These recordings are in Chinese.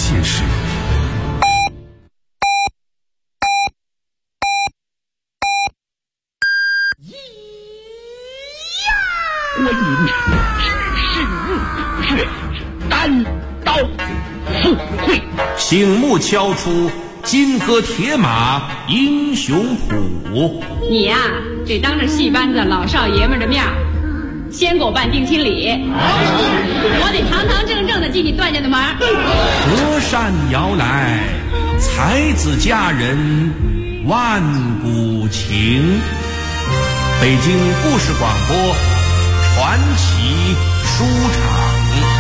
现实。 观音只是血，单刀赴会。 醒目敲出金戈铁马英雄谱。 你呀，得当着戏班子老少爷们的面先给我办定亲礼，我得堂堂正正的进你段家的门。 隔山遥来，才子佳人万古情。北京故事广播传奇书场。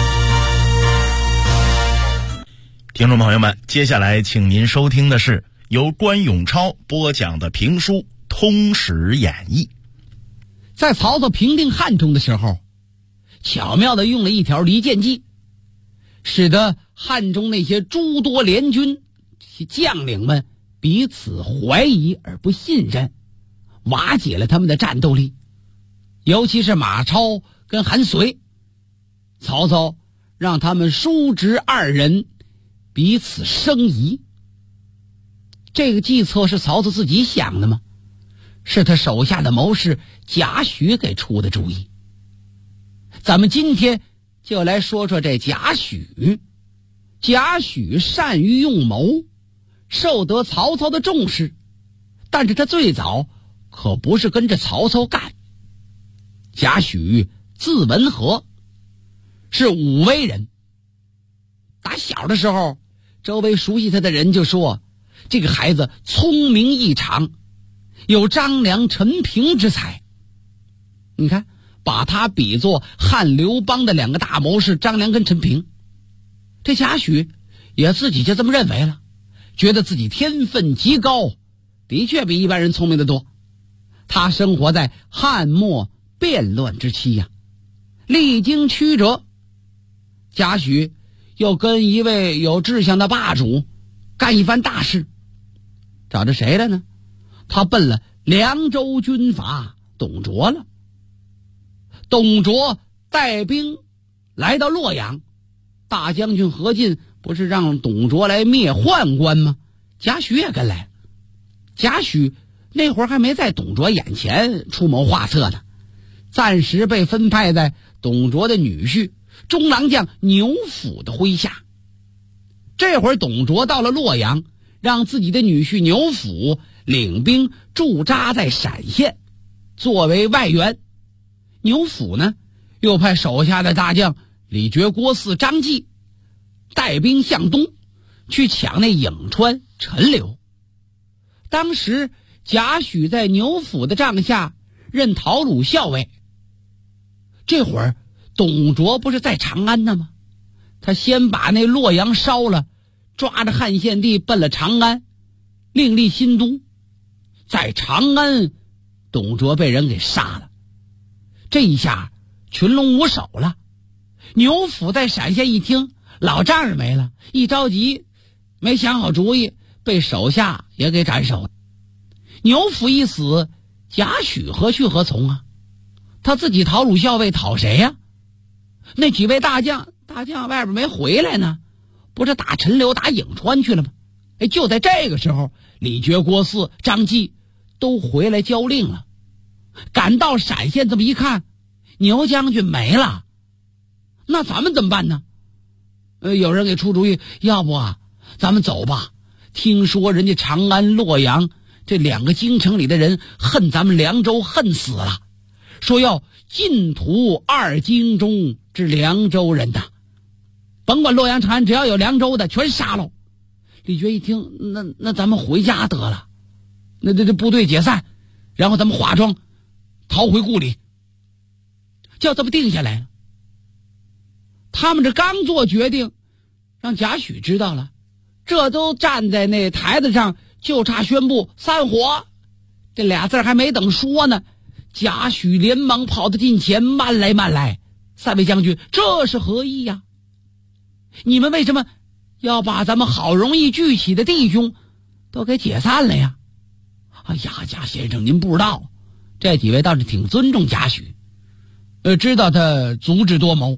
听众朋友们，接下来请您收听的是由关永超播讲的评书《通史演义》。 在曹操平定汉中的时候，巧妙地用了一条离间计，使得汉中那些诸多联军将领们彼此怀疑而不信任，瓦解了他们的战斗力。尤其是马超跟韩遂，曹操让他们叔侄二人彼此生疑。这个计策是曹操自己想的吗？是他手下的谋士贾诩给出的主意。咱们今天就来说说这贾诩。贾诩善于用谋，受得曹操的重视，但是他最早可不是跟着曹操干。贾诩字文和，是武威人。打小的时候，周围熟悉他的人就说，这个孩子聪明异常，有张良、陈平之才。你看，把他比作汉刘邦的两个大谋士张良跟陈平。这贾诩也自己就这么认为了，觉得自己天分极高，的确比一般人聪明得多。他生活在汉末变乱之期呀，历经曲折。贾诩又跟一位有志向的霸主干一番大事，找着谁了呢？他奔了凉州军阀董卓了。董卓带兵来到洛阳，大将军何进不是让董卓来灭宦官吗？贾诩也跟来。贾诩那会儿还没在董卓眼前出谋划策呢，暂时被分派在董卓的女婿中郎将牛辅的麾下。这会儿董卓到了洛阳，让自己的女婿牛辅领兵驻扎在陕县，作为外援。牛辅呢，又派手下的大将李傕、郭汜、张继带兵向东，去抢那颍川、陈留。当时贾诩在牛辅的帐下任讨虏校尉。这会儿董卓不是在长安呢吗？他先把那洛阳烧了，抓着汉献帝奔了长安，另立新都。在长安，董卓被人给杀了。这一下群龙无首了。牛辅在陕县一听，老丈人没了，一着急没想好主意，被手下也给斩首了。牛辅一死，贾诩何去何从啊？他自己讨虏校尉讨谁呀？那几位大将外边没回来呢，不是打陈留、打颍川去了吗？就在这个时候，李傕、郭汜、张继都回来交令了。赶到陕县这么一看，牛将军没了，那咱们怎么办呢？有人给出主意，要不啊，咱们走吧。听说人家长安、洛阳这两个京城里的人恨咱们凉州恨死了，说要尽屠二京中之凉州人呐，甭管洛阳、长安，只要有凉州的全杀喽。李傕一听，那咱们回家得了，那这部队解散，然后咱们化妆逃回故里，就这么定下来了。他们这刚做决定，让贾诩知道了，这都站在那台子上，就差宣布散伙。这俩字还没等说呢，贾诩连忙跑到近前，慢来，三位将军，这是何意呀？你们为什么要把咱们好容易聚起的弟兄都给解散了呀？哎呀，贾先生您不知道，这几位倒是挺尊重贾诩，知道他足智多谋，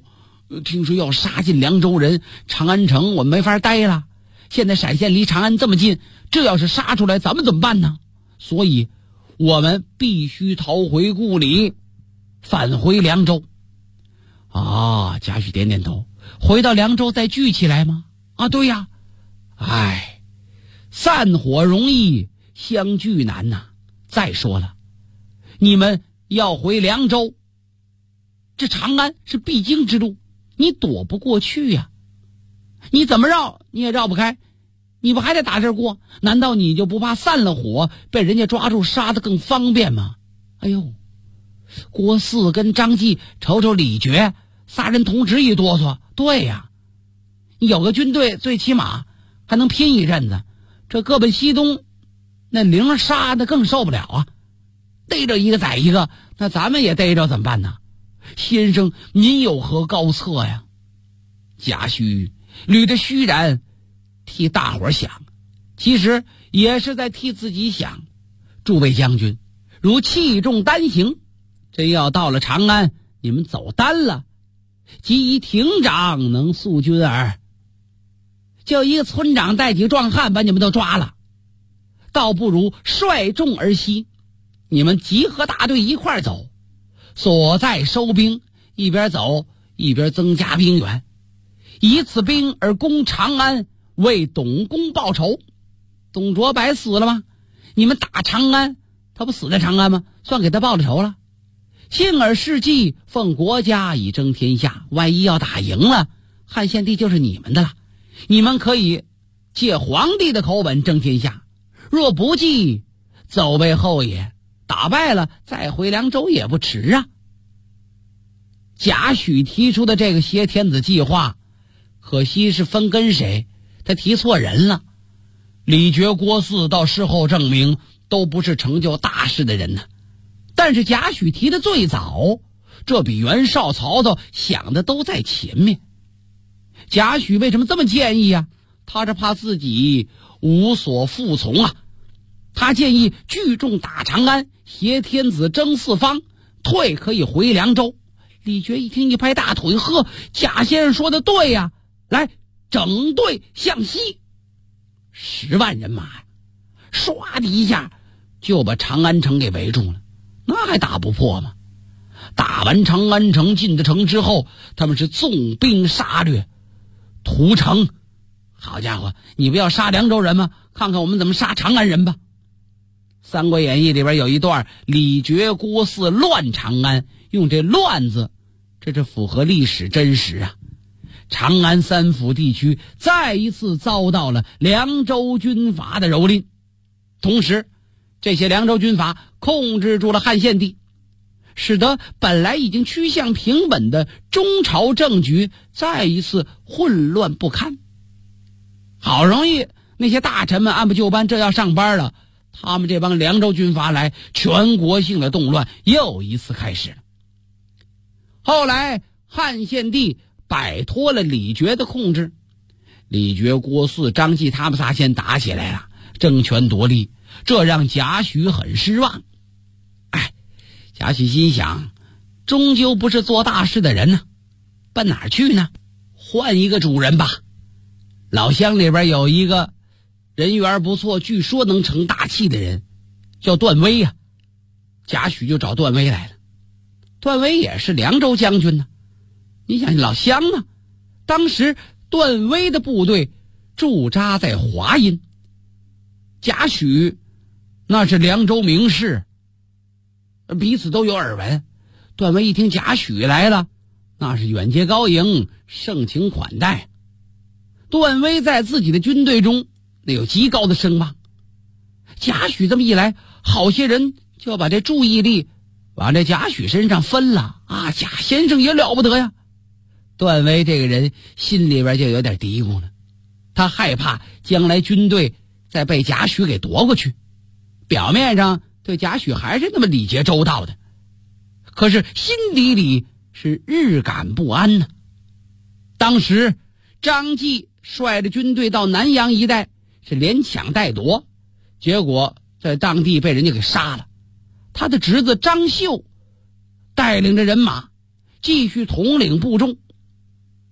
听说要杀进凉州人，长安城我们没法待了。现在陕县离长安这么近，这要是杀出来，咱们怎么办呢？所以我们必须逃回故里，返回凉州。啊，贾诩点点头，回到凉州再聚起来吗？啊，对呀。哎，散伙容易，相聚难呐。再说了，你们要回凉州，这长安是必经之路，你躲不过去呀。你怎么绕你也绕不开，你不还得打这儿过？难道你就不怕散了火被人家抓住杀得更方便吗？哎呦，郭汜跟张继瞅瞅李傕，仨人同时一哆嗦。对呀，有个军队最起码还能拼一阵子，这各奔西东，那灵杀的更受不了啊！逮着一个宰一个，那咱们也逮着怎么办呢？先生您有何高策呀？贾诩捋着须髯替大伙想，其实也是在替自己想。诸位将军，如器重单行，真要到了长安，你们走单了，即以亭长能速军耳。就一个村长带几个壮汉把你们都抓了，倒不如率众而西，你们集合大队一块走，所在收兵，一边走一边增加兵源，以此兵而攻长安，为董公报仇。董卓白死了吗？你们打长安，他不死在长安吗？算给他报了仇了。幸而事迹，奉国家以争天下，万一要打赢了，汉献帝就是你们的了。你们可以借皇帝的口吻争天下，若不济，走为后也，打败了再回凉州也不迟啊。贾诩提出的这个挟天子计划，可惜是分跟谁，他提错人了。李傕、郭汜到事后证明都不是成就大事的人呢。但是贾诩提的最早，这比袁绍、曹操想的都在前面。贾诩为什么这么建议啊？他是怕自己无所服从啊。他建议聚众打长安，挟天子争四方，退可以回凉州。李傕一听一拍大腿，呵，贾先生说的对呀，来整队向西。10万人马呀，唰的一下就把长安城给围住了，那还打不破吗？打完长安城，进了城之后，他们是纵兵杀掠，屠城。好家伙，你不要杀凉州人吗？看看我们怎么杀长安人吧。三国演义里边有一段李傕、郭汜乱长安，用这乱字，这是符合历史真实啊。长安三府地区再一次遭到了凉州军阀的蹂躏，同时这些凉州军阀控制住了汉献帝，使得本来已经趋向平稳的中朝政局再一次混乱不堪。好容易那些大臣们按部就班，这要上班了，他们这帮凉州军阀来，全国性的动乱又一次开始了。后来汉献帝摆脱了李傕的控制，李傕、郭汜、张继他们仨先打起来了，争权夺利，这让贾诩很失望。贾诩心想，终究不是做大事的人呢，奔哪儿去呢？换一个主人吧。老乡里边有一个人缘不错，据说能成大器的人，叫段威呀。贾诩就找段威来了。段威也是凉州将军呢，你想老乡啊，当时段威的部队驻扎在华阴，贾诩那是凉州名士，彼此都有耳闻。段威一听贾诩来了，那是远接高迎，盛情款待。段威在自己的军队中那有极高的声望，贾诩这么一来，好些人就把这注意力往这贾诩身上分了啊！贾先生也了不得呀。段威这个人心里边就有点嘀咕了，他害怕将来军队再被贾诩给夺过去。表面上对贾诩还是那么礼节周到的，可是心底里是日感不安呢。当时张继率着军队到南阳一带，是连抢带夺，结果在当地被人家给杀了。他的侄子张绣带领着人马继续统领部众，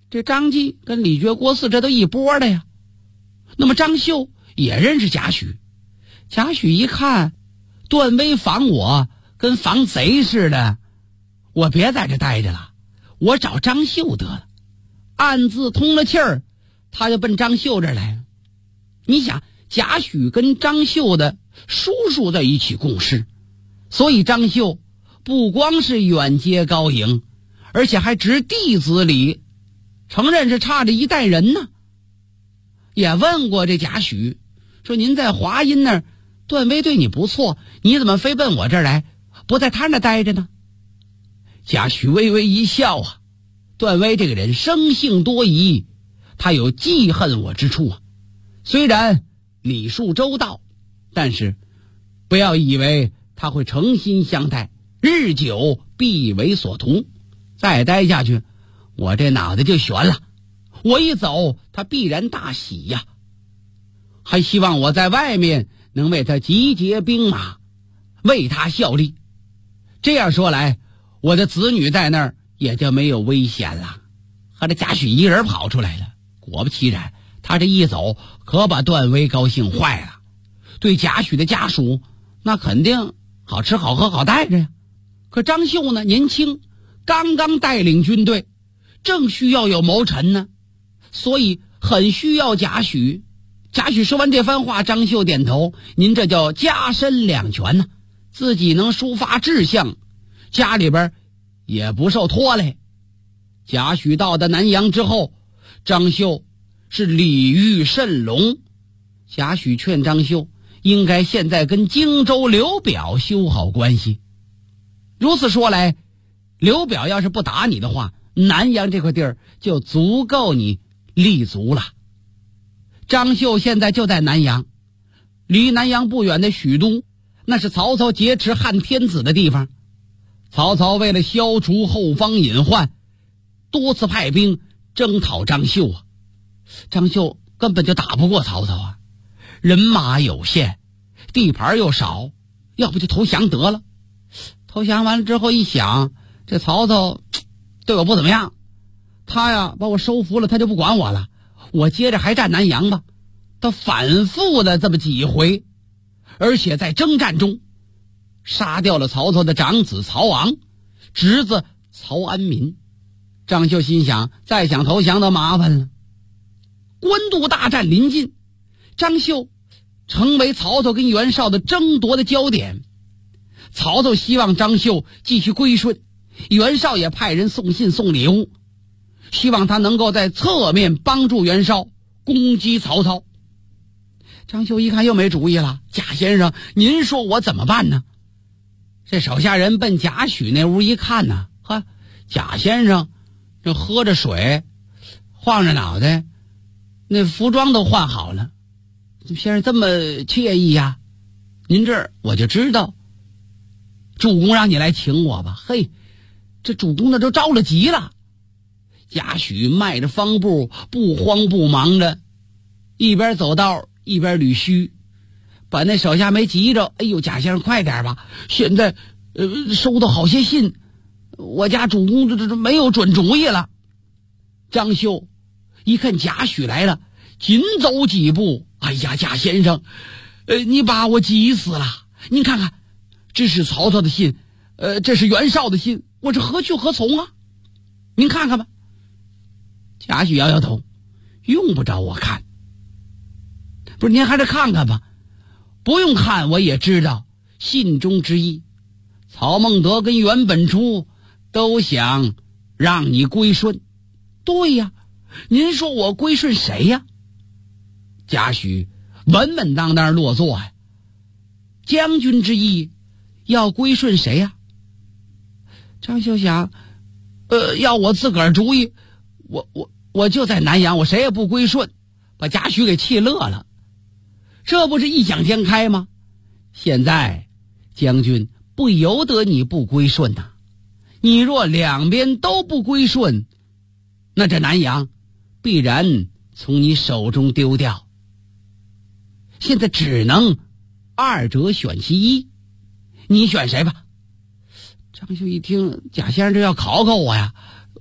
这张继跟李傕、郭汜这都一波的呀。那么张绣也认识贾诩，贾诩一看段威防我跟防贼似的，我别在这待着了，我找张绣得了。暗自通了气儿，他就奔张绣这儿来了。你想，贾诩跟张绣的叔叔在一起共事，所以张绣不光是远接高迎，而且还执弟子礼，承认是差着一代人呢。也问过这贾诩，说您在华阴那儿，段威对你不错，你怎么非奔我这儿来，不在他那待着呢？贾诩微微一笑啊，段威这个人生性多疑，他有记恨我之处啊。虽然礼数周到，但是不要以为他会诚心相待，日久必为所图。再待下去，我这脑袋就悬了。我一走，他必然大喜呀，还希望我在外面能为他集结兵马，为他效力。这样说来，我的子女在那儿也就没有危险了。和这贾诩一人跑出来了，果不其然，他这一走可把段威高兴坏了。对贾诩的家属，那肯定好吃好喝好待着呀。可张绣呢，年轻，刚刚带领军队，正需要有谋臣呢，所以很需要贾诩。贾诩说完这番话，张绣点头，您这叫家身两全呢，自己能抒发志向，家里边也不受拖累。贾诩到的南阳之后，张绣是礼遇甚隆。贾诩劝张绣应该现在跟荆州刘表修好关系。如此说来，刘表要是不打你的话，南阳这块地儿就足够你立足了。张绣现在就在南阳，离南阳不远的许都，那是曹操劫持汉天子的地方。曹操为了消除后方隐患，多次派兵征讨张绣啊。张绣根本就打不过曹操啊，人马有限，地盘又少，要不就投降得了。投降完了之后一想，这曹操对我不怎么样，他呀把我收服了，他就不管我了，我接着还占南阳吧。他反复的这么几回，而且在征战中杀掉了曹操的长子曹昂，侄子曹安民。张绣心想，再想投降都麻烦了。官渡大战临近，张绣成为曹操跟袁绍的争夺的焦点。曹操希望张绣继续归顺，袁绍也派人送信送礼物，希望他能够在侧面帮助袁绍攻击曹操。张绣一看又没主意了，贾先生，您说我怎么办呢？这手下人奔贾诩那屋一看呢，呵，贾先生这喝着水，晃着脑袋，那服装都换好了，先生这么惬意呀？您这儿我就知道，主公让你来请我吧。嘿，这主公那都着了急了。贾诩迈着方步，不慌不忙的，一边走道一边捋须，把那手下没急着。哎呦，贾先生快点吧，现在收到好些信，我家主公这没有准主意了。张绣一看贾诩来了，紧走几步，哎呀，贾先生，你把我急死了。您看看，这是曹操的信，这是袁绍的信，我这何去何从啊？您看看吧。贾诩摇摇头，用不着我看。不是，您还是看看吧。不用看，我也知道信中之意。曹孟德跟袁本初都想让你归顺。对呀，您说我归顺谁呀？贾诩稳稳当当落座呀。将军之意要归顺谁呀？张绣想，要我自个儿主意，我就在南阳，我谁也不归顺，把贾诩给气乐了。这不是异想天开吗？现在将军不由得你不归顺呐。你若两边都不归顺，那这南阳必然从你手中丢掉。现在只能二者选其一，你选谁吧。张绣一听，贾先生这要考考我呀，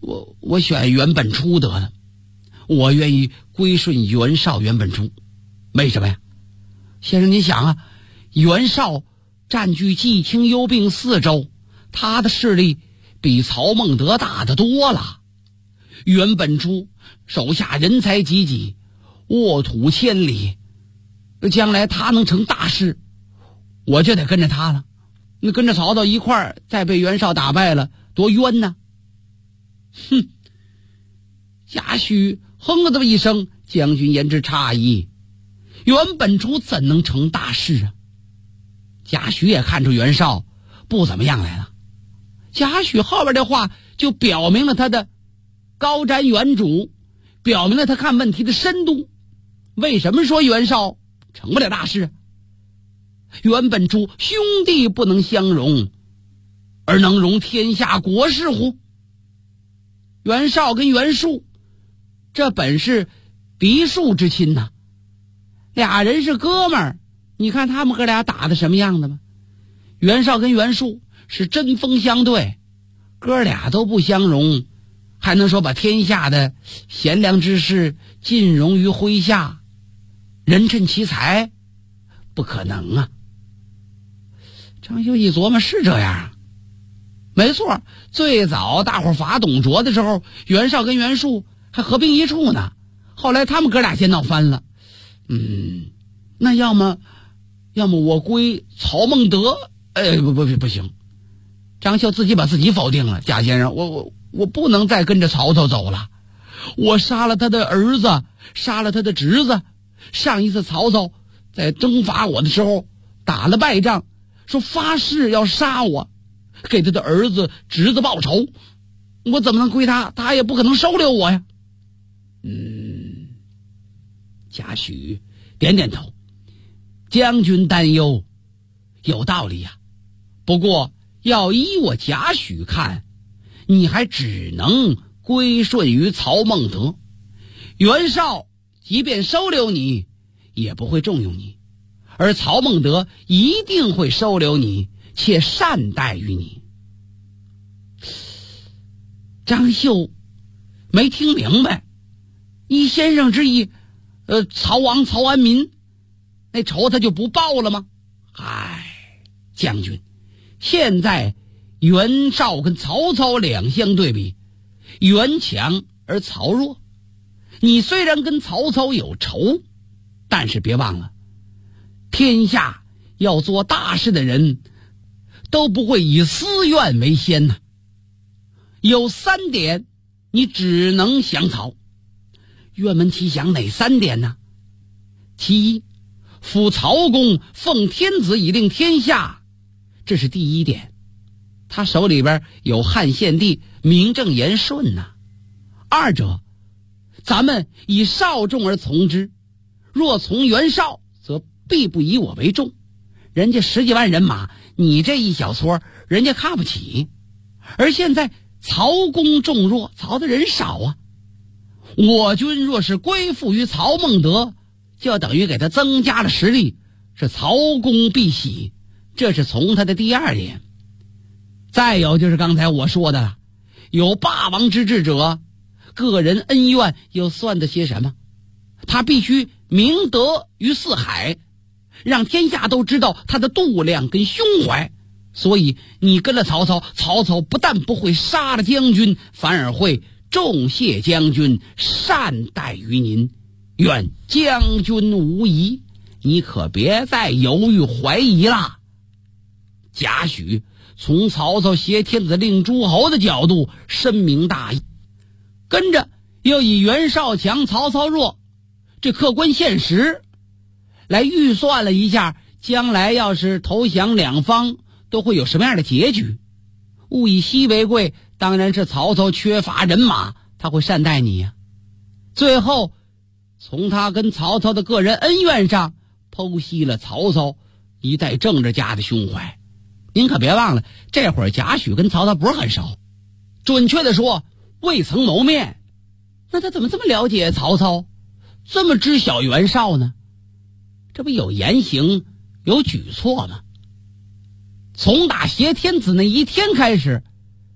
我选袁本初得了，我愿意归顺袁绍、袁本初。为什么呀？先生您想啊，袁绍占据冀青幽并4州，他的势力比曹孟德大得多了。袁本初手下人才济济，沃土千里，将来他能成大事，我就得跟着他了。那跟着曹操一块儿再被袁绍打败了，多冤呢！哼！贾诩哼了这么一声，将军言之差矣。袁本初怎能成大事啊？贾诩也看出袁绍不怎么样来了。贾诩后边的话就表明了他的高瞻远瞩，表明了他看问题的深度。为什么说袁绍成不了大事啊？袁本初兄弟不能相容，而能容天下国事乎？袁绍跟袁术这本是嫡庶之亲呐，俩人是哥们儿，你看他们哥俩打的什么样的吗？袁绍跟袁术是针锋相对，哥俩都不相容，还能说把天下的贤良之士尽容于麾下，人趁其才？不可能啊！张绣一琢磨，是这样啊，没错，最早大伙伐董卓的时候，袁绍跟袁术还合兵一处呢，后来他们哥俩先闹翻了。那要么我归曹孟德，不行。张绣自己把自己否定了，贾先生，我不能再跟着曹操走了，我杀了他的儿子，杀了他的侄子。上一次曹操在征伐我的时候打了败仗，说发誓要杀我，给他的儿子侄子报仇，我怎么能归他？他也不可能收留我呀。贾诩点点头，将军担忧有道理呀。不过要依我贾诩看，你还只能归顺于曹孟德。袁绍即便收留你，也不会重用你，而曹孟德一定会收留你，且善待于你。张绣没听明白，依先生之意，曹王曹安民那仇他就不报了吗？将军，现在袁绍跟曹操两相对比，袁强而曹弱。你虽然跟曹操有仇，但是别忘了，天下要做大事的人都不会以私怨为先呐。有3点你只能降曹。愿闻其详，哪3点呢？其一，辅曹公奉天子以令天下，这是第1点，他手里边有汉献帝，名正言顺呐。二者，咱们以少众而从之，若从袁绍，则必不以我为重。人家10几万人马，你这一小撮，人家看不起。而现在曹公众弱，曹的人少啊，我军若是归附于曹孟德，就等于给他增加了实力，是曹公必喜，这是从他的第2点。再有就是刚才我说的了，有霸王之志者，个人恩怨又算得些什么？他必须明德于四海，让天下都知道他的度量跟胸怀。所以你跟了曹操，曹操不但不会杀了将军，反而会重谢将军，善待于您。愿将军无疑，你可别再犹豫怀疑了。贾诩从曹操挟天子令诸侯的角度深明大义，跟着又以袁绍强曹操弱这客观现实来预算了一下，将来要是投降两方都会有什么样的结局。物以稀为贵，当然是曹操缺乏人马，他会善待你呀。最后从他跟曹操的个人恩怨上剖析了曹操一代政治家的胸怀。您可别忘了，这会儿贾诩跟曹操不是很熟，准确的说未曾谋面。那他怎么这么了解曹操，这么知晓袁绍呢？这不有言行有举措吗？从打挟天子那一天开始，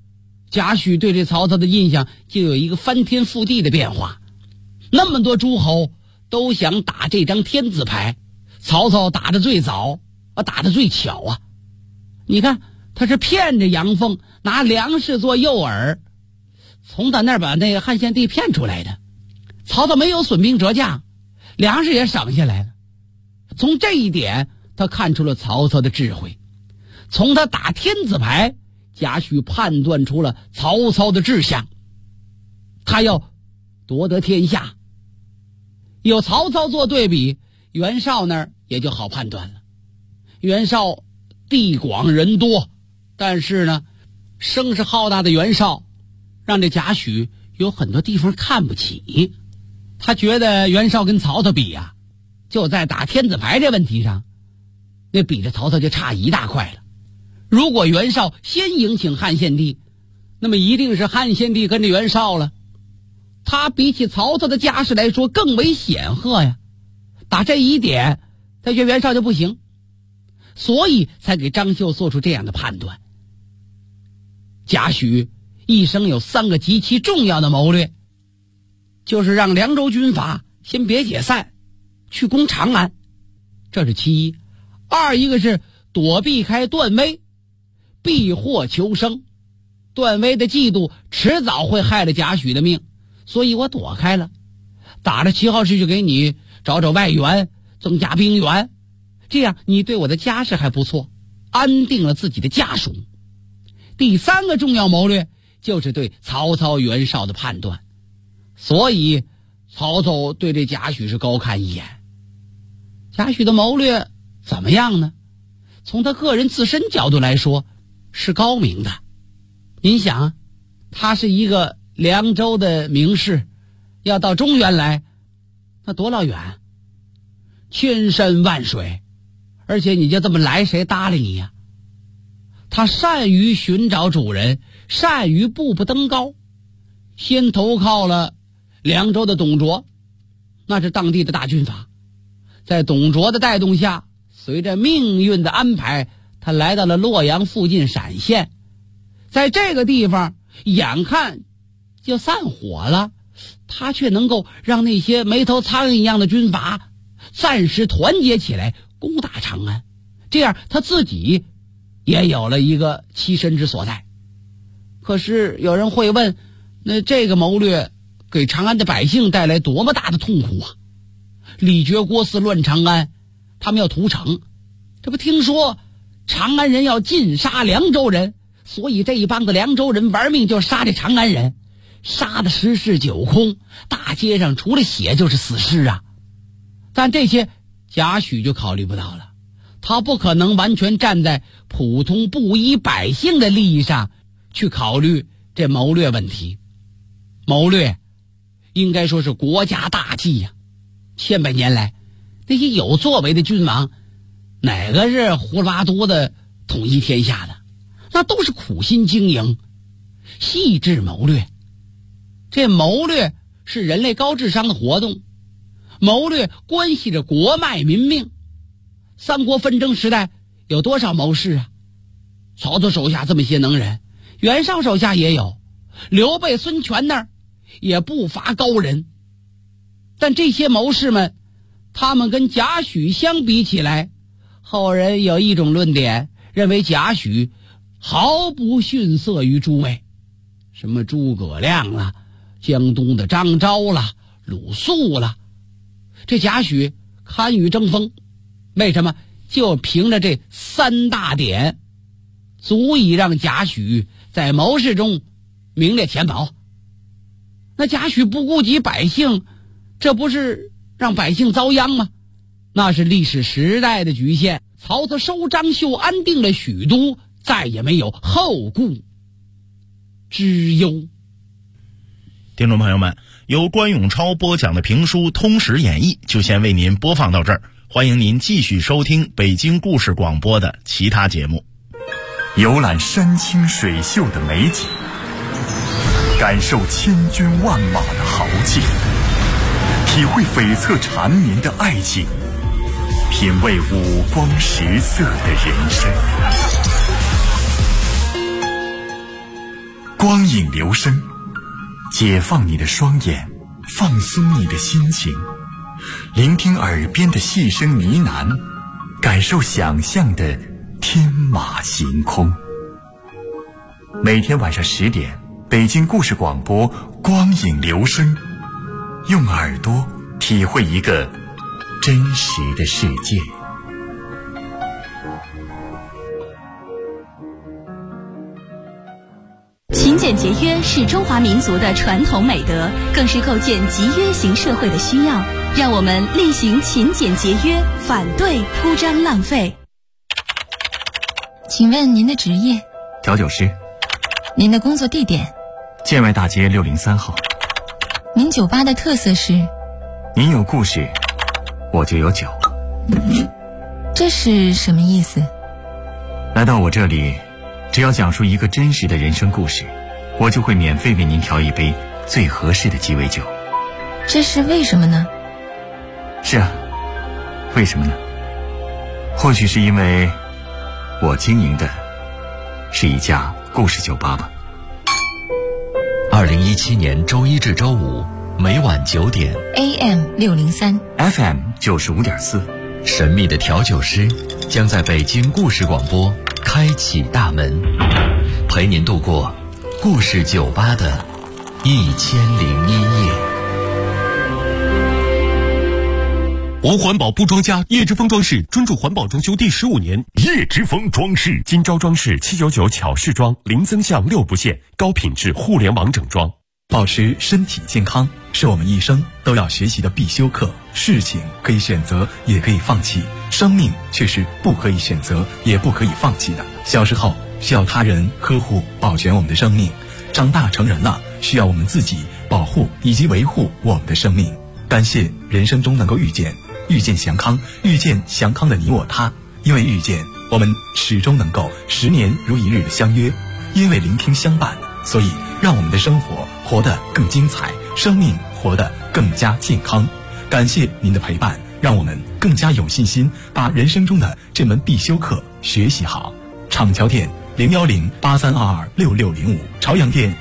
贾诩对这曹操的印象就有一个翻天覆地的变化。那么多诸侯都想打这张天子牌，曹操打得最早，打得最巧啊！你看，他是骗着杨凤，拿粮食做诱饵，从他那儿把那个汉献帝骗出来的。曹操没有损兵折将，粮食也省下来了。从这一点，他看出了曹操的智慧。从他打天子牌，贾诩判断出了曹操的志向，他要夺得天下。有曹操做对比，袁绍那儿也就好判断了。袁绍地广人多，但是呢，声势浩大的袁绍让这贾诩有很多地方看不起。他觉得袁绍跟曹操比啊，就在打天子牌这问题上，那比着曹操就差一大块了。如果袁绍先迎请汉献帝，那么一定是汉献帝跟着袁绍了。他比起曹操的家世来说更为显赫呀。打这一点，他觉得袁绍就不行，所以才给张绣做出这样的判断。贾诩一生有3个极其重要的谋略，就是让凉州军阀先别解散，去攻长安，这是其一。二一个是躲避开段威，避祸求生。段威的嫉妒迟早会害了贾诩的命，所以我躲开了，打了旗号市去给你找找外援，增加兵员，这样你对我的家世还不错，安定了自己的家属。第3个重要谋略就是对曹操、袁绍的判断，所以曹操对这贾诩是高看一眼。贾诩的谋略怎么样呢？从他个人自身角度来说是高明的。您想，他是一个凉州的名士，要到中原来，那多老远，千山万水，而且你就这么来，谁搭理你呀？他善于寻找主人，善于步步登高，先投靠了凉州的董卓，那是当地的大军阀。在董卓的带动下，随着命运的安排，他来到了洛阳附近陕县。在这个地方眼看就散伙了，他却能够让那些没头苍蝇一样的军阀暂时团结起来攻打长安，这样他自己也有了一个栖身之所在。可是有人会问，那这个谋略给长安的百姓带来多么大的痛苦啊！李傕郭汜乱长安，他们要屠城，这不听说长安人要尽杀凉州人，所以这一帮子凉州人玩命就杀这长安人，杀得十室九空，大街上除了血就是死尸啊！但这些贾诩就考虑不到了，他不可能完全站在普通布衣百姓的利益上去考虑这谋略问题。谋略应该说是国家大计呀。千百年来，那些有作为的君王，哪个是胡里八嘟的统一天下的？那都是苦心经营，细致谋略。这谋略是人类高智商的活动，谋略关系着国脉民命。三国纷争时代有多少谋士啊？曹操手下这么些能人，袁绍手下也有，刘备、孙权那儿也不乏高人。但这些谋士们，他们跟贾诩相比起来，后人有一种论点，认为贾诩毫不逊色于诸位，什么诸葛亮啦、江东的张昭啦、鲁肃啦，这贾诩堪与争锋。为什么？就凭着这3大点，足以让贾诩在谋士中名列前茅。那贾诩不顾及百姓，这不是让百姓遭殃吗？那是历史时代的局限。曹操收张绣，安定了许都，再也没有后顾之忧。 听众朋友们，由关永超播讲的评书《通史演义》就先为您播放到这儿，欢迎您继续收听北京故事广播的其他节目。 游览山清水秀的美景，感受千军万马的豪气，体会悱恻缠绵的爱情，品味五光十色的人生。 光影留声，解放你的双眼，放松你的心情，聆听耳边的细声呢喃，感受想象的天马行空。每天晚上10点，北京故事广播光影留声，用耳朵体会一个真实的世界。 勤俭节约是中华民族的传统美德，更是构建集约型社会的需要。让我们厉行勤俭节约，反对铺张浪费。 请问您的职业？ 调酒师。 您的工作地点？ 建外大街603号。 您酒吧的特色是？ 您有故事，我就有酒。 这是什么意思？ 来到我这里，只要讲述一个真实的人生故事，我就会免费为您调一杯最合适的鸡尾酒。 这是为什么呢？ 是啊，为什么呢？或许是因为我经营的是一家故事酒吧吧。 2017年周一至周五每晚9点 AM 603 FM 95.4， 神秘的调酒师将在北京故事广播开启大门，陪您度过故事酒吧的1001夜。 无环保不装家，叶之峰装饰专注环保装修第15年。 叶之峰装饰，今朝装饰799巧饰装，零增项6不限，高品质互联网整装。 保持身体健康是我们一生都要学习的必修课。事情可以选择，也可以放弃，生命却是不可以选择，也不可以放弃的。小时候需要他人呵护保全我们的生命，长大成人了需要我们自己保护以及维护我们的生命。感谢人生中能够遇见祥康，遇见祥康的你我他。因为遇见，我们始终能够10年如一日的相约；因为聆听相伴，所以让我们的生活活得更精彩，生命活得更加健康。感谢您的陪伴，让我们更加有信心把人生中的这门必修课学习好。厂桥店01083226605，朝阳店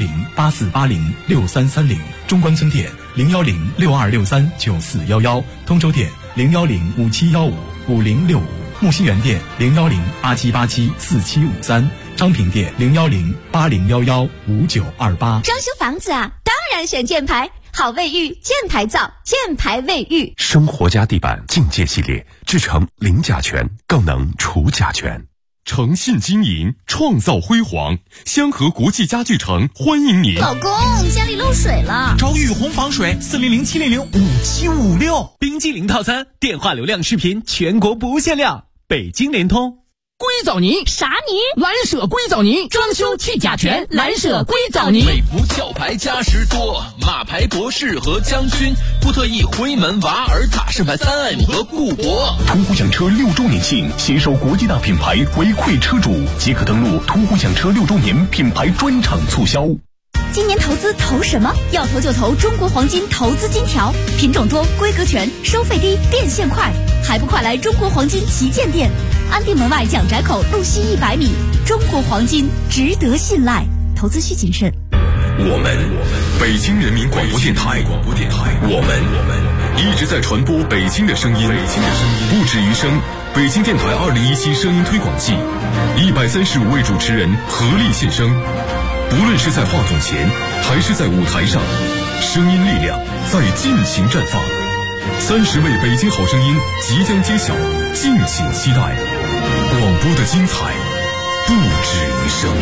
01084806330，中关村店01062639411，通州店01057155065，木樨园店01087874753，昌平店01080115928。 装修房子啊，当然选箭牌，好卫浴，箭牌造，箭牌卫浴。 生活家地板境界系列，制成零甲醛，更能除甲醛。诚信经营，创造辉煌。香河国际家具城欢迎您。 老公，家里漏水了， 找雨虹防水，400-700-5756。 冰激凌套餐，电话流量视频全国不限量。北京联通。 硅藻泥啥泥？ 蓝舍硅藻泥，装修去甲醛，蓝舍硅藻泥。 美孚壳牌嘉实多，马牌博士和将军，布特意辉门瓦尔塔盛牌3M 和固博。 途虎享车6周年庆，携手国际大品牌回馈车主，即可登录途虎享车6周年品牌专场促销。 今年投资投什么？要投就投中国黄金投资金条，品种多，规格全，收费低，变现快，还不快来中国黄金旗舰店？安定门外蒋宅口路西100米，中国黄金值得信赖，投资需谨慎。 我们北京人民广播电台，我们一直在传播北京的声音，不止于声。北京电台2017声音推广季，135位主持人合力献声。不论是在话筒前，还是在舞台上，声音力量在尽情绽放。30位北京好声音即将揭晓，敬请期待。广播的精彩不止于声。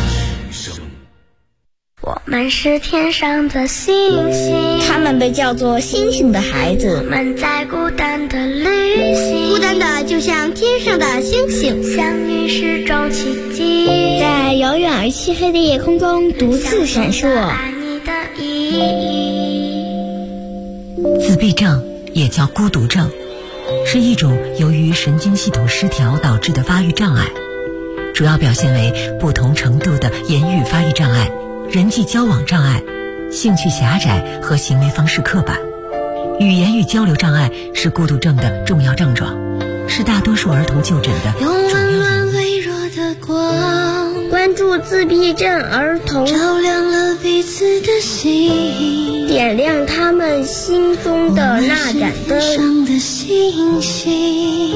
我们是天上的星星， 他们被叫做星星的孩子。 我们在孤单的旅行， 孤单的就像天上的星星， 相遇是种奇迹， 在遥远而漆黑的夜空中独自闪烁。 爱你的意义。 自闭症也叫孤独症，是一种由于神经系统失调导致的发育障碍，主要表现为不同程度的言语发育障碍、人际交往障碍、兴趣狭窄和行为方式刻板。语言与交流障碍是孤独症的重要症状，是大多数儿童就诊的主要原因。 用温暖微弱的光，关注助自闭症儿童， 照亮了彼此的心， 点亮他们心中的那盏灯。 上的星星。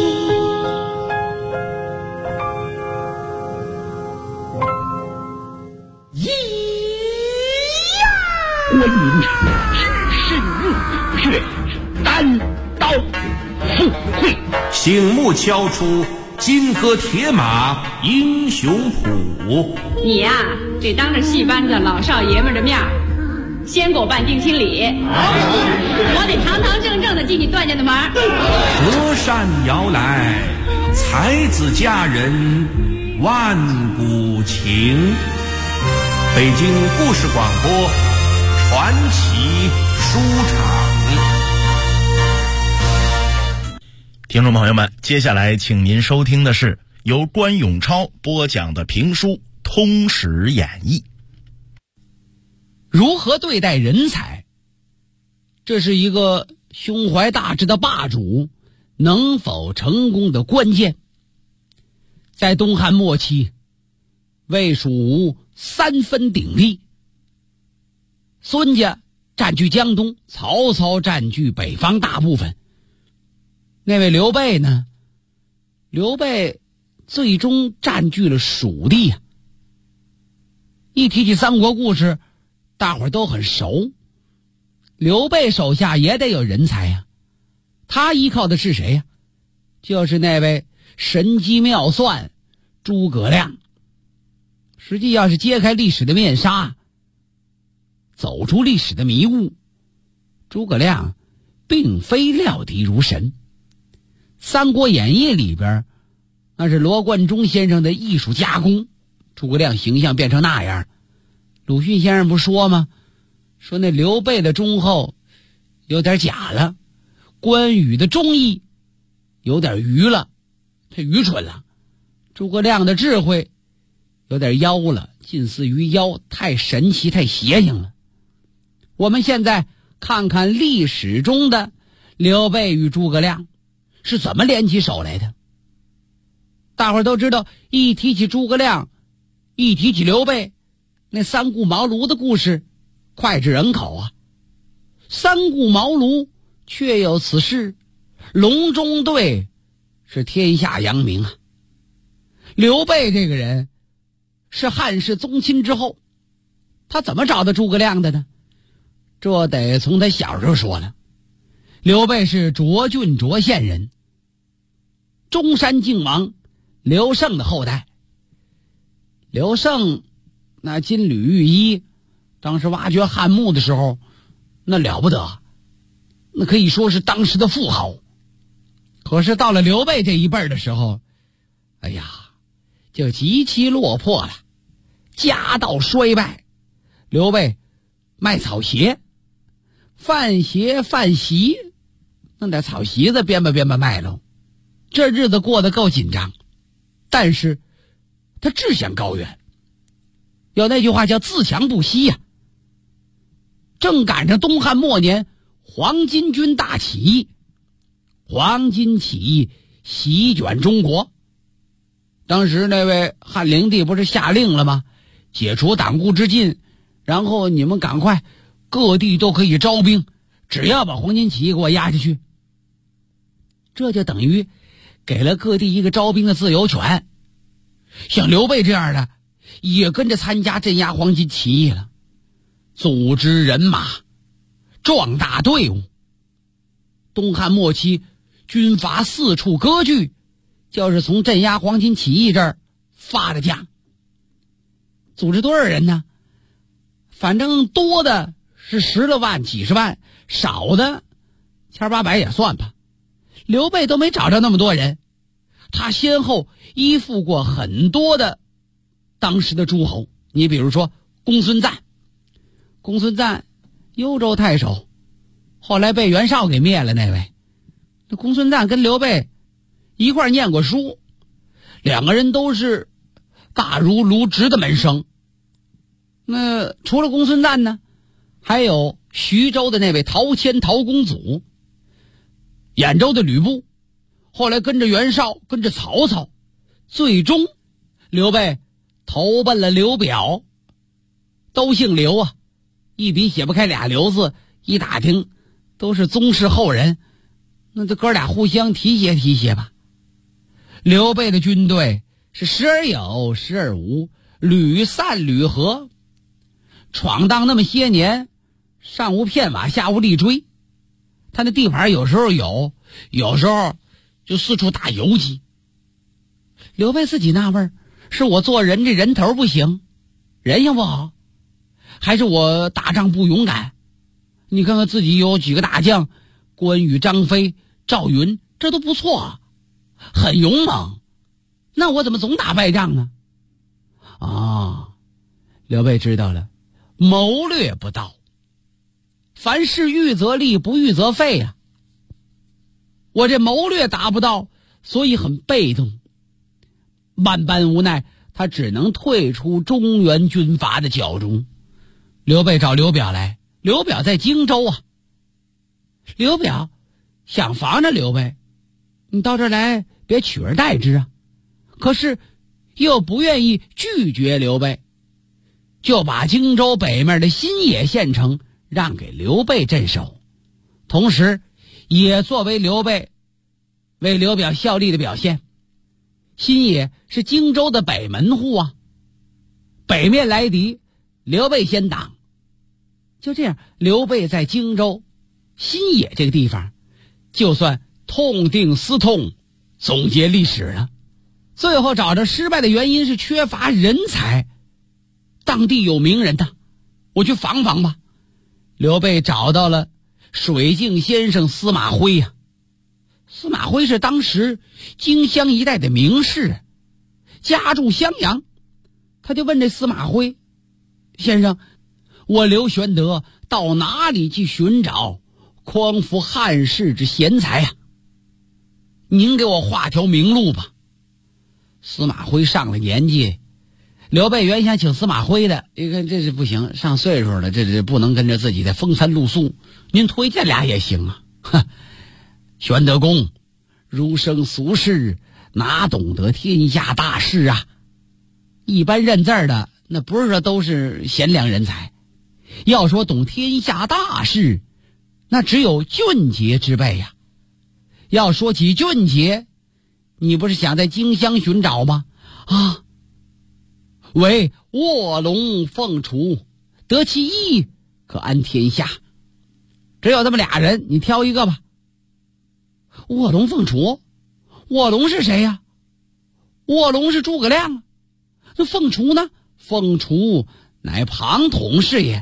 观音神入穴，单刀赴会， 醒目敲出金戈铁马英雄谱。 你呀，得当着戏班子老少爷们的面先给我办定亲礼，我得堂堂正正的进你段家的门。 隔山摇来，才子佳人万古情。北京故事广播传奇书场。 听众朋友们，接下来请您收听的是由关永超播讲的评书《通史演义》。 如何对待人才，这是一个胸怀大志的霸主能否成功的关键。在东汉末期，魏蜀吴三分鼎立，孙家占据江东，曹操占据北方大部分。那位刘备呢？刘备最终占据了蜀地啊。一提起三国故事，大伙儿都很熟。刘备手下也得有人才呀，他依靠的是谁呀？就是那位神机妙算诸葛亮。实际要是揭开历史的面纱，走出历史的迷雾，诸葛亮并非料敌如神。三国演义里边，那是罗贯中先生的艺术加工，诸葛亮形象变成那样。鲁迅先生不说吗？说那刘备的忠厚有点假了，关羽的忠义有点愚了，他愚蠢了。诸葛亮的智慧有点妖了，近似于妖，太神奇太邪性了。我们现在看看历史中的刘备与诸葛亮是怎么联起手来的。大伙儿都知道，一提起诸葛亮，一提起刘备，那三顾茅庐的故事脍炙人口啊。三顾茅庐确有此事，隆中对是天下扬名啊。刘备这个人是汉室宗亲之后，他怎么找到诸葛亮的呢？这得从他小时候说了。刘备是涿郡涿县人，中山靖王刘胜的后代。刘胜那金缕玉衣，当时挖掘汉墓的时候那了不得，那可以说是当时的富豪。可是到了刘备这一辈的时候，哎呀，就极其落魄了，家道衰败。刘备卖草鞋，贩鞋贩席，弄点草席子编吧编吧卖喽，这日子过得够紧张。但是他志向高远，有那句话叫自强不息呀。正赶上东汉末年黄巾军大起义，黄巾起义席卷中国。当时那位汉灵帝不是下令了吗？解除党锢之禁，然后你们赶快各地都可以招兵，只要把黄巾起义给我压下去。这就等于给了各地一个招兵的自由权。像刘备这样的也跟着参加镇压黄巾起义了，组织人马，壮大队伍。东汉末期军阀四处割据，就是从镇压黄巾起义这儿发的家。组织多少人呢？反正多的是10来万几十万，少的1800也算吧。刘备都没找着那么多人，他先后依附过很多的当时的诸侯。你比如说公孙瓒，公孙瓒幽州太守，后来被袁绍给灭了那位。那公孙瓒跟刘备一块念过书，两个人都是大儒卢植的门生。那除了公孙瓒呢，还有徐州的那位陶谦陶公祖，兖州的吕布，后来跟着袁绍跟着曹操。最终刘备投奔了刘表。都姓刘啊，一笔写不开俩刘字，一打听都是宗室后人，那这哥俩互相提携吧。刘备的军队是时而有，时而无，屡散屡合，闯荡那么些年，上无片瓦，下无立锥。他那地盘有时候有时候就四处打游击。刘备自己纳闷，是我做人这人头不行，人性不好，还是我打仗不勇敢？你看看自己有几个大将，关羽、张飞、赵云，这都不错，很勇猛，那我怎么总打败仗呢？刘备知道了，谋略不到，凡事预则立，不预则废啊。我这谋略达不到，所以很被动，万般无奈，他只能退出中原军阀的脚中。刘备找刘表来，刘表在荆州啊。刘表想防着刘备，你到这儿来别取而代之啊。可是又不愿意拒绝刘备，就把荆州北面的新野县城让给刘备镇守，同时也作为刘备为刘表效力的表现。新野是荆州的北门户啊，北面来敌，刘备先挡。就这样，刘备在荆州新野这个地方就算痛定思痛，总结历史了。最后找着失败的原因是缺乏人才，当地有名人的，我去访访吧。刘备找到了水镜先生司马徽呀。司马徽是当时荆襄一带的名士，家住襄阳。他就问这司马徽先生，我刘玄德到哪里去寻找匡扶汉室之贤才呀？您给我画条明路吧。司马徽上了年纪，刘备原想请司马徽的，一看这是不行，上岁数了，这不能跟着自己的风餐露宿，您推荐俩也行啊。玄德公儒生俗世，哪懂得天下大事啊？一般认字的那不是说都是贤良人才，要说懂天下大事，那只有俊杰之辈呀。要说起俊杰，你不是想在荆襄寻找吗？为卧龙凤雏，得其一，可安天下。只有这么俩人，你挑一个吧。卧龙凤雏，卧龙是谁呀？卧龙是诸葛亮啊。那凤雏呢？凤雏乃庞统是也。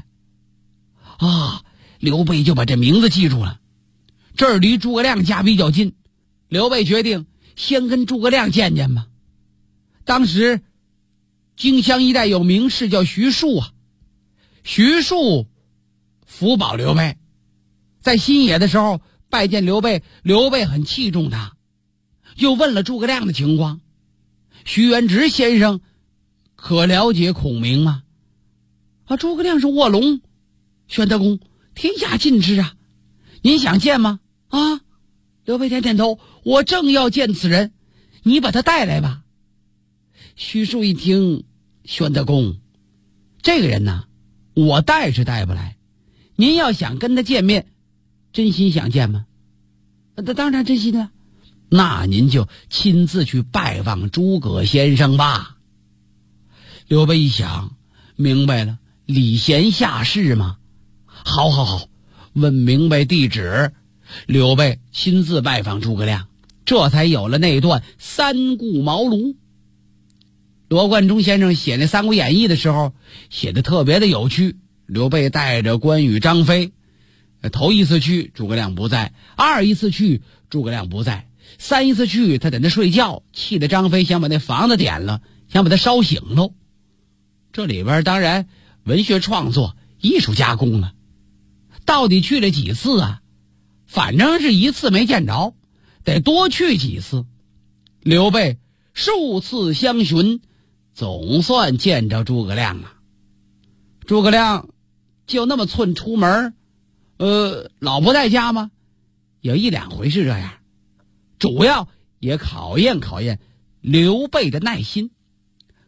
刘备就把这名字记住了。这儿离诸葛亮家比较近，刘备决定先跟诸葛亮见见吧。当时荆襄一带有名士叫徐庶啊，徐庶辅保刘备，在新野的时候拜见刘备，刘备很器重他，又问了诸葛亮的情况。徐元直先生可了解孔明吗？诸葛亮是卧龙，玄德公天下尽知啊，您想见吗？刘备点点头，我正要见此人，你把他带来吧。徐庶一听，玄德公，这个人呢，我带是带不来，您要想跟他见面，真心想见吗？当然真心的，那您就亲自去拜望诸葛先生吧。刘备一想，明白了，礼贤下士嘛。好，问明白地址，刘备亲自拜访诸葛亮，这才有了那段三顾茅庐。罗贯中先生写那《三国演义》的时候写的特别的有趣。刘备带着关羽、张飞，头一次去诸葛亮不在，二一次去诸葛亮不在，三一次去他在那睡觉，气得张飞想把那房子点了，想把他烧醒喽。这里边当然文学创作、艺术加工了。到底去了几次啊？反正是一次没见着，得多去几次。刘备数次相寻，总算见着诸葛亮了。诸葛亮就那么寸出门，老不在家吗？有一两回是这样，主要也考验刘备的耐心。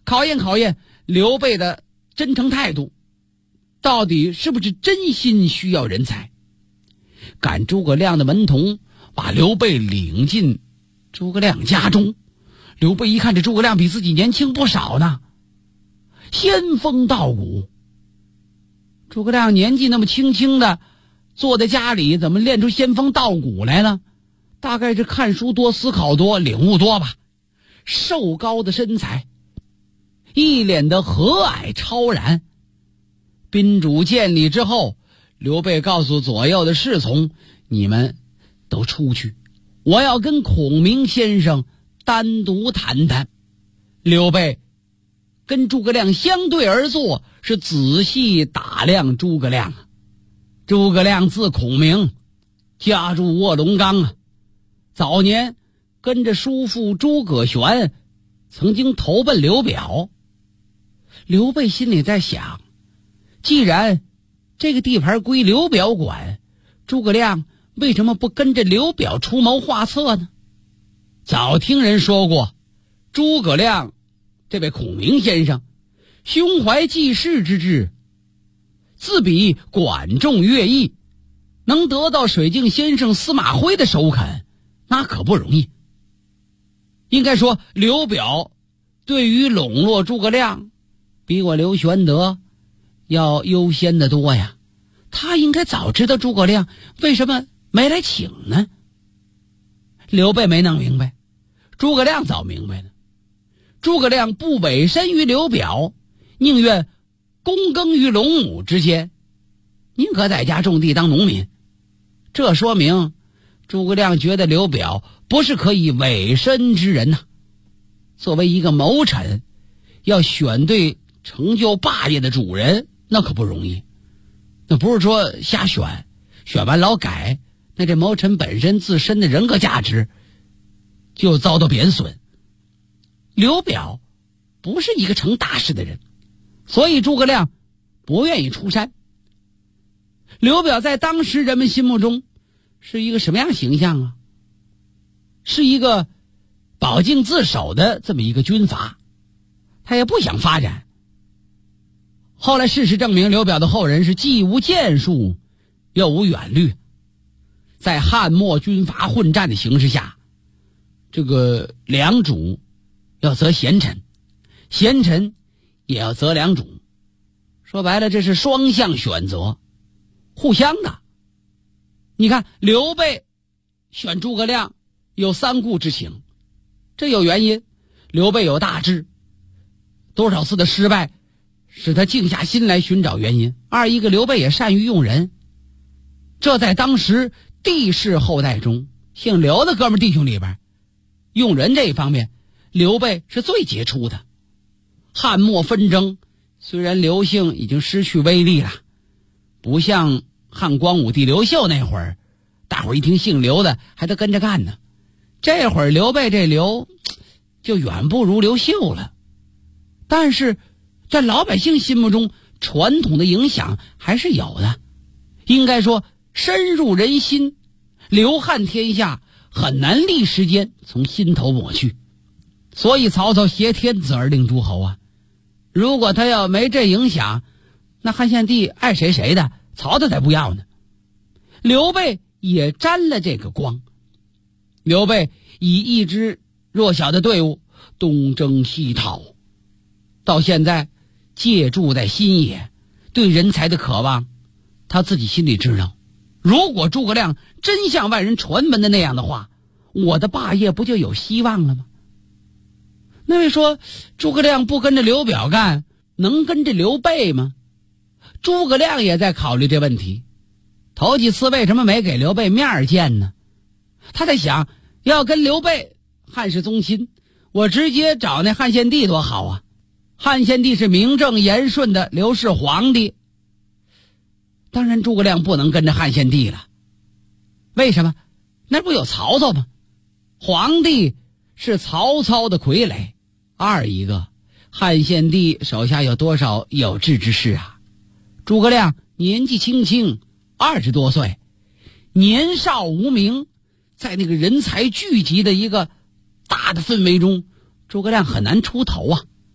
考验刘备的真诚态度，到底是不是真心需要人才。赶诸葛亮的门童把刘备领进诸葛亮家中，刘备一看这诸葛亮比自己年轻不少呢，仙风道骨。诸葛亮年纪那么轻的坐在家里，怎么练出仙风道骨来了？大概是看书多，思考多，领悟多吧。瘦高的身材，一脸的和蔼超然。宾主见礼之后，刘备告诉左右的侍从，你们都出去，我要跟孔明先生单独谈谈。刘备跟诸葛亮相对而坐，是仔细打量诸葛亮。诸葛亮字孔明，家住卧龙岗啊。早年跟着叔父诸葛玄曾经投奔刘表。刘备心里在想，既然这个地盘归刘表管，诸葛亮为什么不跟着刘表出谋划策呢？早听人说过，诸葛亮这位孔明先生胸怀济世之志，自比管仲、乐毅，能得到水镜先生司马徽的首肯，那可不容易。应该说，刘表对于笼络诸葛亮，比我刘玄德要优先的多呀。他应该早知道诸葛亮为什么没来请呢？刘备没弄明白，诸葛亮早明白了。诸葛亮不委身于刘表，宁愿躬耕于龙母之间，宁可在家种地当农民。这说明诸葛亮觉得刘表不是可以委身之人呐。作为一个谋臣，要选对成就霸业的主人，那可不容易。那不是说瞎选，选完老改，那这谋臣本身自身的人格价值就遭到贬损。刘表不是一个成大事的人，所以诸葛亮不愿意出山。刘表在当时人们心目中是一个什么样形象啊？是一个保境自守的这么一个军阀，他也不想发展。后来事实证明，刘表的后人是既无建树又无远虑。在汉末军阀混战的形势下，这个良主要择贤臣，贤臣也要择良主。说白了，这是双向选择，互相的。你看刘备选诸葛亮有三顾之情，这有原因。刘备有大志，多少次的失败使他静下心来寻找原因。二一个，刘备也善于用人，这在当时帝室后代中，姓刘的哥们弟兄里边，用人这一方面刘备是最杰出的。汉末纷争，虽然刘姓已经失去威力了，不像汉光武帝刘秀那会儿，大伙儿一听姓刘的还得跟着干呢。这会儿刘备这刘就远不如刘秀了，但是在老百姓心目中，传统的影响还是有的，应该说深入人心。刘汉天下很难历时间从心头抹去，所以曹操挟天子而令诸侯啊。如果他要没这影响，那汉献帝爱谁谁的，曹操才不要呢。刘备也沾了这个光。刘备以一支弱小的队伍东征西讨，到现在借住在新野，对人才的渴望他自己心里知道。如果诸葛亮真像外人传闻的那样的话，我的霸业不就有希望了吗？那位说诸葛亮不跟着刘表干，能跟着刘备吗？诸葛亮也在考虑这问题。头几次为什么没给刘备面见呢？他在想，要跟刘备汉室宗亲，我直接找那汉献帝多好啊。汉献帝是名正言顺的刘氏皇帝，当然诸葛亮不能跟着汉献帝了。为什么？那不有曹操吗？皇帝是曹操的傀儡。二一个，汉献帝手下有多少有志之士啊？诸葛亮年纪轻轻20多岁，年少无名，在那个人才聚集的一个大的氛围中，诸葛亮很难出头啊。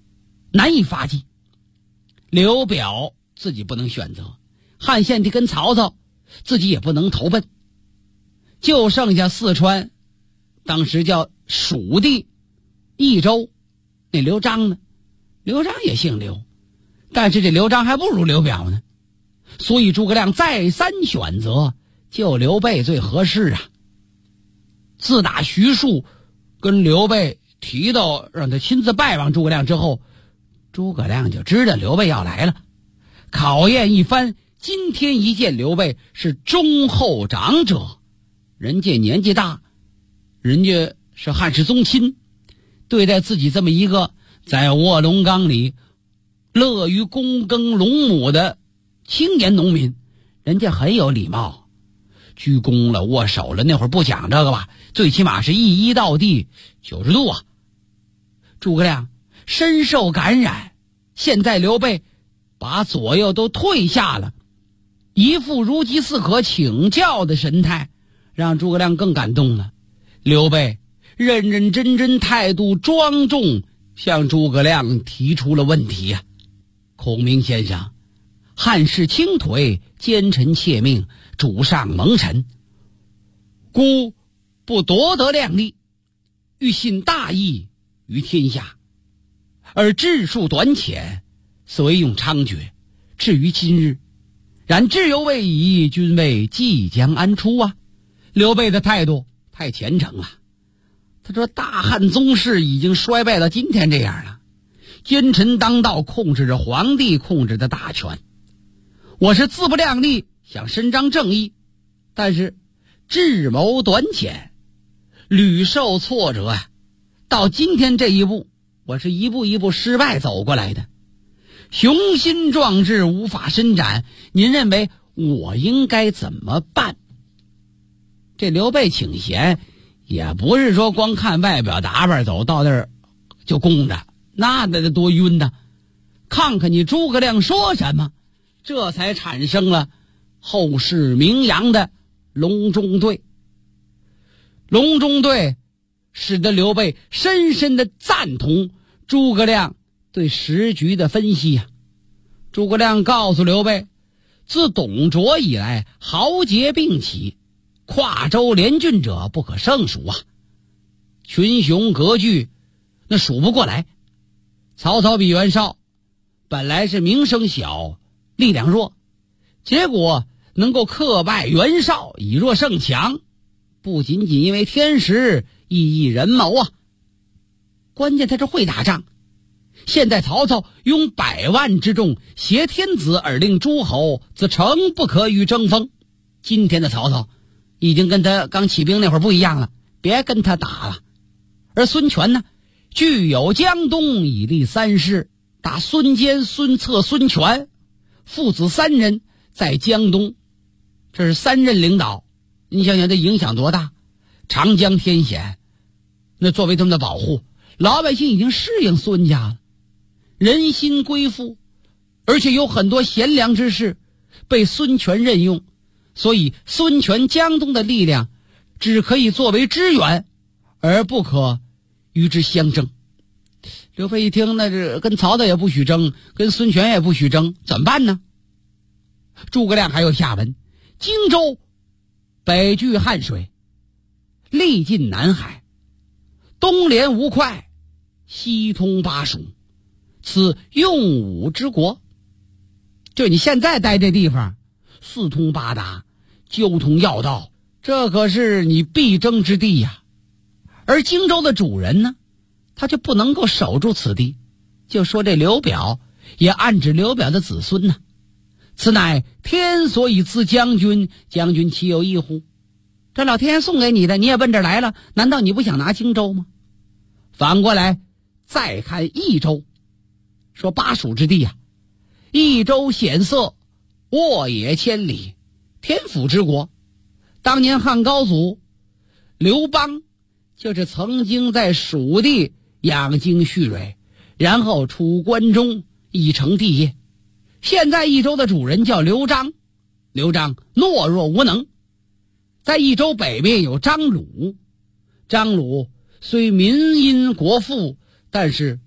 难以发迹。刘表自己不能选择，汉献帝跟曹操自己也不能投奔，就剩下四川当时叫蜀地益州那刘璋呢。刘璋也姓刘，但是这刘璋还不如刘表呢，所以诸葛亮再三选择，就刘备最合适啊。自打徐庶跟刘备提到让他亲自拜望诸葛亮之后，诸葛亮就知道刘备要来了。考验一番，今天一见刘备是忠厚长者，人家年纪大，人家是汉室宗亲，对待自己这么一个在卧龙岗里乐于躬耕陇亩的青年农民，人家很有礼貌，鞠躬了，握手了，那会儿不讲这个吧，最起码是一揖到地90度啊。诸葛亮深受感染，现在刘备把左右都退下了，一副如饥似渴请教的神态，让诸葛亮更感动了。刘备认认真真，态度庄重，向诸葛亮提出了问题呀。孔明先生，汉室倾颓，奸臣窃命，主上蒙尘，孤不夺得量力，欲信大义于天下，而智术短浅，所以用猖獗，至于今日。然志犹未已，君位即将安出啊。刘备的态度太虔诚了，他说大汉宗室已经衰败到今天这样了，奸臣当道，控制着皇帝控制的大权。我是自不量力，想伸张正义，但是智谋短浅，屡受挫折啊。到今天这一步，我是一步一步失败走过来的，雄心壮志无法伸展，您认为我应该怎么办？这刘备请贤也不是说光看外表打扮走到那儿就供着，那得多晕呢。看看你诸葛亮说什么，这才产生了后世名扬的隆中对。隆中对使得刘备深深的赞同诸葛亮对时局的分析呀。诸葛亮告诉刘备，自董卓以来，豪杰并起，跨州联郡者不可胜数啊，群雄割据，那数不过来。曹操比袁绍本来是名声小，力量弱，结果能够克败袁绍，以弱胜强，不仅仅因为天时异义人谋啊，关键他是会打仗。现在曹操拥100万之众，挟天子而令诸侯，自诚不可与争锋。今天的曹操已经跟他刚起兵那会儿不一样了，别跟他打了。而孙权呢，具有江东以立三师，打孙坚、孙策、孙权父子3人在江东，这是3任领导，你想想这影响多大。长江天险，那作为他们的保护，老百姓已经适应孙家了，人心归附，而且有很多贤良之士被孙权任用，所以孙权江东的力量只可以作为支援，而不可与之相争。刘备一听，那是跟曹操也不许争，跟孙权也不许争，怎么办呢？诸葛亮还有下文：荆州北据汉水，历尽南海，东连吴会，西通巴蜀，此用武之国。就你现在待这地方，四通八达，交通要道，这可是你必争之地呀。而荆州的主人呢，他就不能够守住此地。就说这刘表，也暗指刘表的子孙呢。此乃天所以赐将军，将军岂有异乎？这老天爷送给你的，你也奔这儿来了，难道你不想拿荆州吗？反过来再看益州，说巴蜀之地啊，益州险塞，沃野千里，天府之国。当年汉高祖刘邦就是曾经在蜀地养精蓄锐，然后出关中，以成帝业。现在益州的主人叫刘璋，刘璋懦弱无能。在益州北面有张鲁，张鲁虽民殷国富，但是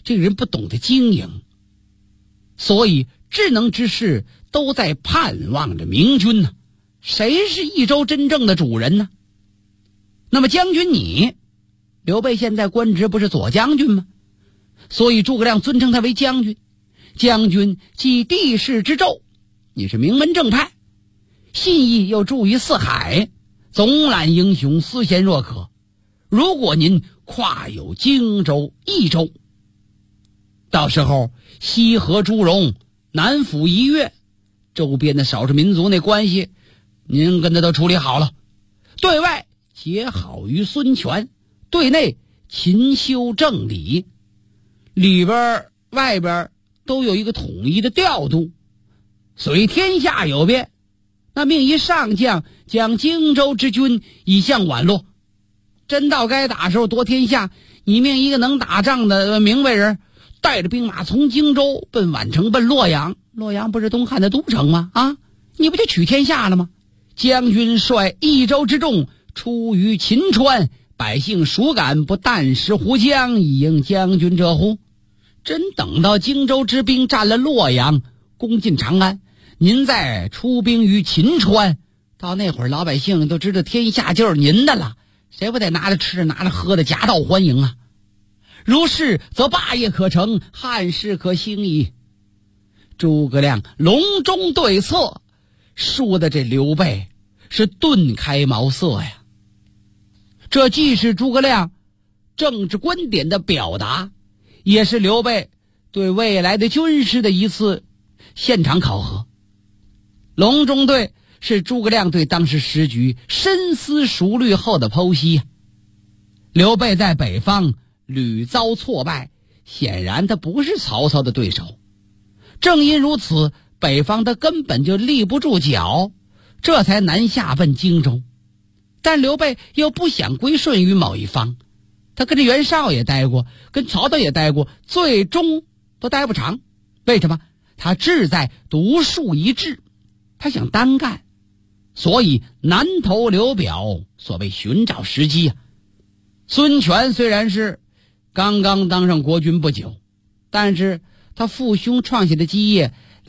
这个人不懂得经营，所以智能之士都在盼望着明君呢。谁是益州真正的主人呢？那么将军你，刘备现在官职不是左将军吗？所以诸葛亮尊称他为将军。将军即帝室之胄，你是名门正派，信义又助于四海，总揽英雄，思贤若渴。如果您跨有荆州、益州，到时候西河朱荣，南抚夷越，周边的少数民族那关系您跟他都处理好了，对外结好于孙权，对内勤修正理，里边外边都有一个统一的调度，虽天下有变，那命一上将将荆州之军以向宛洛，真到该打时候夺天下，你命一个能打仗的明白人带着兵马从荆州奔宛城，奔洛阳。洛阳不是东汉的都城吗？啊，你不就取天下了吗？将军率益州之众出于秦川，百姓孰敢不啖食胡浆以迎将军者乎？真等到荆州之兵占了洛阳，攻进长安，您再出兵于秦川，到那会儿老百姓都知道天下就是您的了，谁不得拿着吃拿着喝的夹道欢迎啊？如是则霸业可成，汉室可兴矣。诸葛亮隆中对策，说的这刘备是顿开茅塞呀。这既是诸葛亮政治观点的表达，也是刘备对未来的军事的一次现场考核。隆中对是诸葛亮对当时时局深思熟虑后的剖析。刘备在北方屡遭挫败，显然他不是曹操的对手。正因如此，北方他根本就立不住脚，这才南下奔荆州。但刘备又不想归顺于某一方，他跟着袁绍也待过，跟曹操也待过，最终都待不长。为什么？他志在独树一帜，他想单干，所以南投刘表，所谓寻找时机啊。孙权虽然是刚刚当上国君不久，但是他父兄创下的基业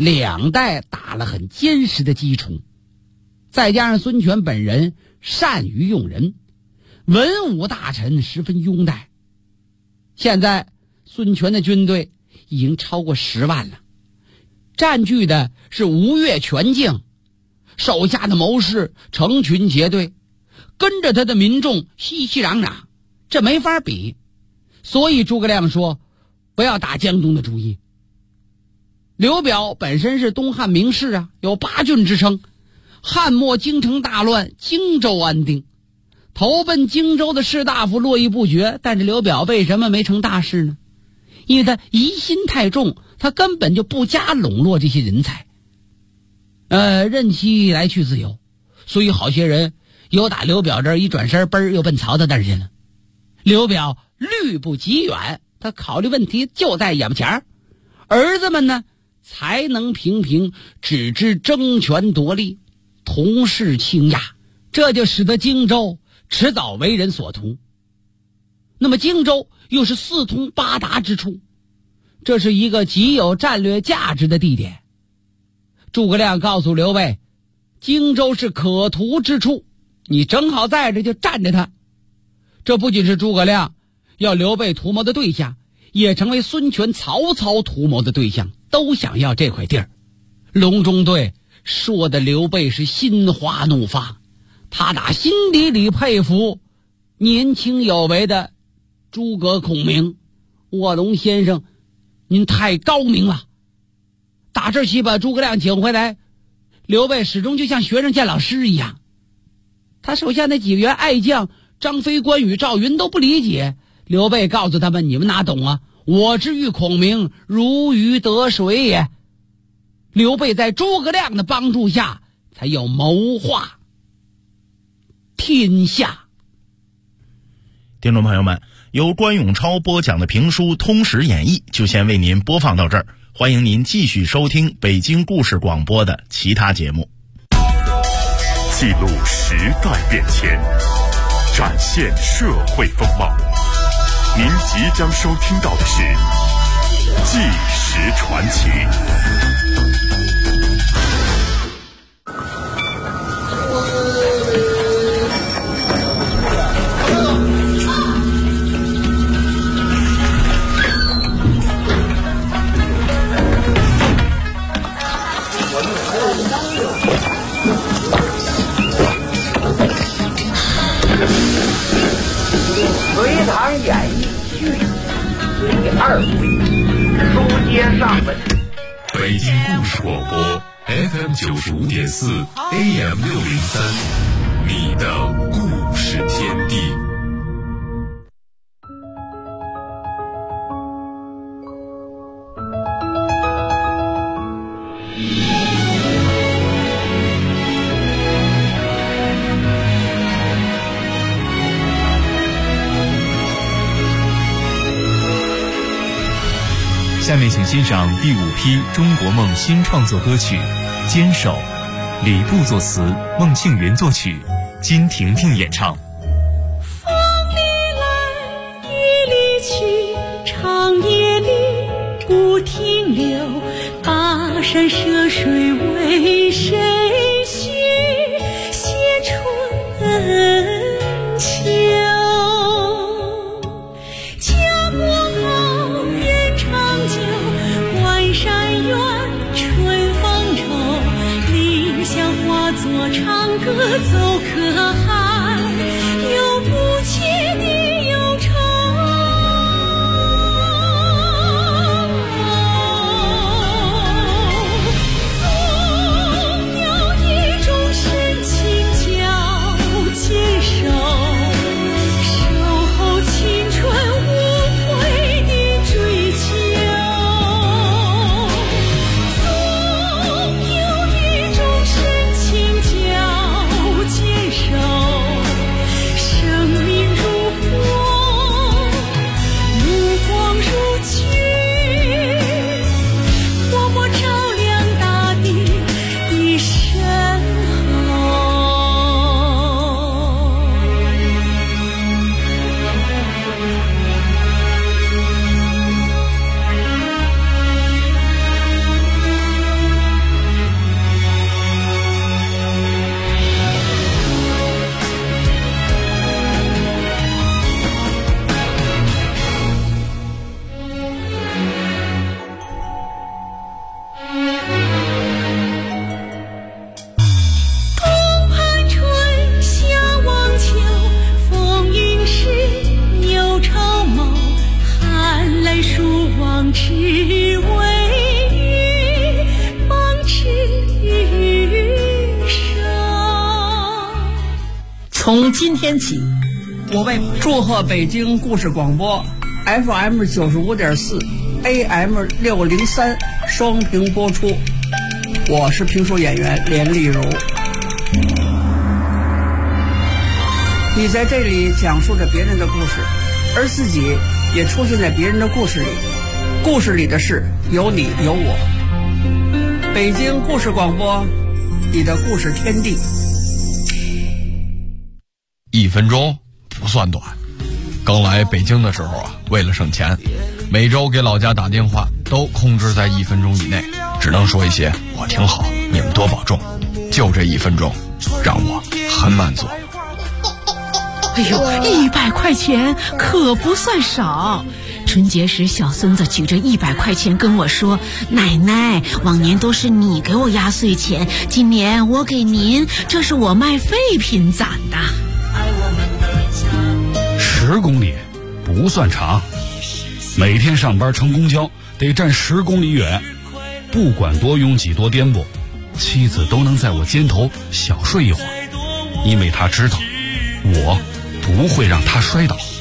2代打了很坚实的基础，再加上孙权本人善于用人，文武大臣十分拥戴。现在孙权的军队已经超过10万了，占据的是吴越全境，手下的谋士成群结队，跟着他的民众熙熙攘攘，这没法比。所以诸葛亮说不要打江东的主意。刘表本身是东汉名士啊，有8郡之称。汉末京城大乱，荆州安定，投奔荆州的士大夫络绎不绝，但是刘表为什么没成大事呢？因为他疑心太重，他根本就不加笼络这些人才，任其来去自由。所以好些人有打刘表这儿一转身，嘣又奔曹操那儿去了。刘表虑不及远，他考虑问题就在眼前儿。儿子们呢才能平平，只知争权夺利，同是倾轧，这就使得荆州迟早为人所图。那么荆州又是4通8达之处，这是一个极有战略价值的地点。诸葛亮告诉刘备，荆州是可图之处，你正好在这就占着它。这不仅是诸葛亮要刘备图谋的对象，也成为孙权、曹操图谋的对象，都想要这块地儿。隆中对说的刘备是心花怒放，他打心底里佩服年轻有为的诸葛孔明。卧龙先生，您太高明了。打这起把诸葛亮请回来，刘备始终就像学生见老师一样。他手下那几个员爱将张飞、关羽、赵云都不理解。刘备告诉他们，你们哪懂啊？我之遇孔明，如鱼得水也。刘备在诸葛亮的帮助下，才有谋划天下。 听众朋友们，由关永超播讲的评书《通史演义》就先为您播放到这儿，欢迎您继续收听北京故事广播的其他节目。 记录时代变迁，展现社会风貌。您即将收听到的是纪实传奇。 隋唐演义续第2回，书接上文。 北京故事广播 FM 95.4 AM 603，你的故事天地。 下面请欣赏第5批中国梦新创作歌曲《坚守》，李布作词，孟庆云作曲，金婷婷演唱。 风里来，雨里去，长夜里不停留，跋山涉水为谁许？写春秋。唱歌走可海，有不切的忧愁。总有一种深情叫坚守，守候青春无悔的追求。总有一种深情坚守，生命如火，目光如炬，默默照亮大地的身后。 从今天起，我为祝贺北京故事广播 FM 95.4 AM 603双屏播出。我是评书演员连丽如。你在这里讲述着别人的故事，而自己也出现在别人的故事里，故事里的事有你有我。北京故事广播，你的故事天地。 1分钟不算短。刚来北京的时候啊，为了省钱，每周给老家打电话都控制在1分钟以内，只能说一些我挺好，你们多保重。就这1分钟，让我很满足。 哎呦，100块钱可不算少。春节时，小孙子举着100块钱跟我说：“奶奶，往年都是你给我压岁钱，今年我给您，这是我卖废品攒的。 ”10公里不算长，每天上班乘公交得站10公里远，不管多拥挤多颠簸，妻子都能在我肩头小睡一会儿，因为她知道我不会让她摔倒。